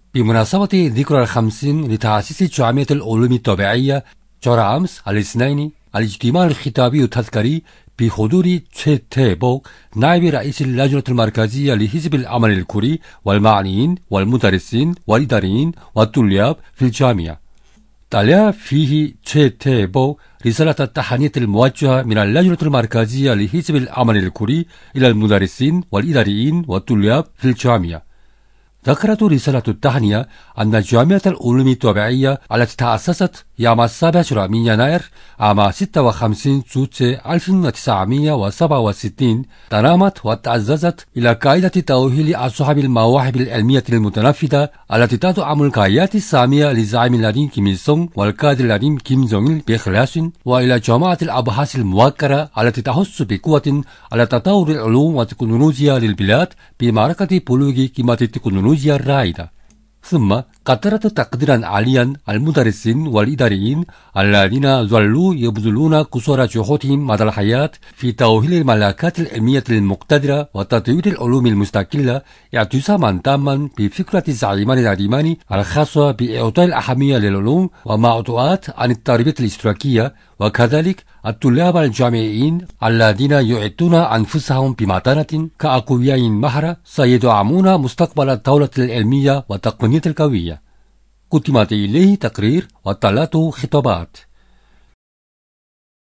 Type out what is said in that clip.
بمناسبة ذكرى ال50 لتأسيس جامعة العلوم الطبيعية، جرى أمس الاثنين الاجتماع الخطابي التذكاري بحضور 최 태복 نائب رئيس اللجنة المركزية لحزب العمل الكوري والمعنيين والمدرسين والإداريين والطلاب في الجامعة. تلا فيه 최 태복 رسالة التهنئة الموجهة من اللجنة المركزية لحزب العمل الكوري إلى المدرسين والإداريين والطلاب في الجامعة. ذكرت رسالة التهنئة أن جامعة العلوم الطبيعية التي تأسست يوم 17 من يناير عام 56 جوت 1967 تنامت وتعززت إلى قاعدة تأهيل أصحاب المواهب العلمية المتنفذة التي تدعم الغايات السامية لزعيم الذين كيم إل سونغ والقائد الذين كيم جونغ إل بإخلاص، وإلى جماعة الأبحاث الموقرة التي تحث بقوة على تطور العلوم والتكنولوجيا للبلاد بمعركة بلوغ قمة التكنولوجيا الرائدة. ثم قدرت تقديرا عاليا المدرسين والإداريين الذين ظلوا يبذلون قصارى جهودهم مدى الحياة في تأهيل الملاكات العلمية المقتدرة وتطوير العلوم المستقلة، اعتزاما تاما بفكرة الزعيمان العظيمان الخاصة بإعطاء الأهمية للعلوم وموضوعات عن التربية الاشتراكية، وكذلك الطلاب الجامعيين الذين يعدون أنفسهم بمتانة كأقوياء مهرة سيدعمون مستقبل الدولة العلمية والتقنية القوية. قدمت إليه تقرير و3 خطابات.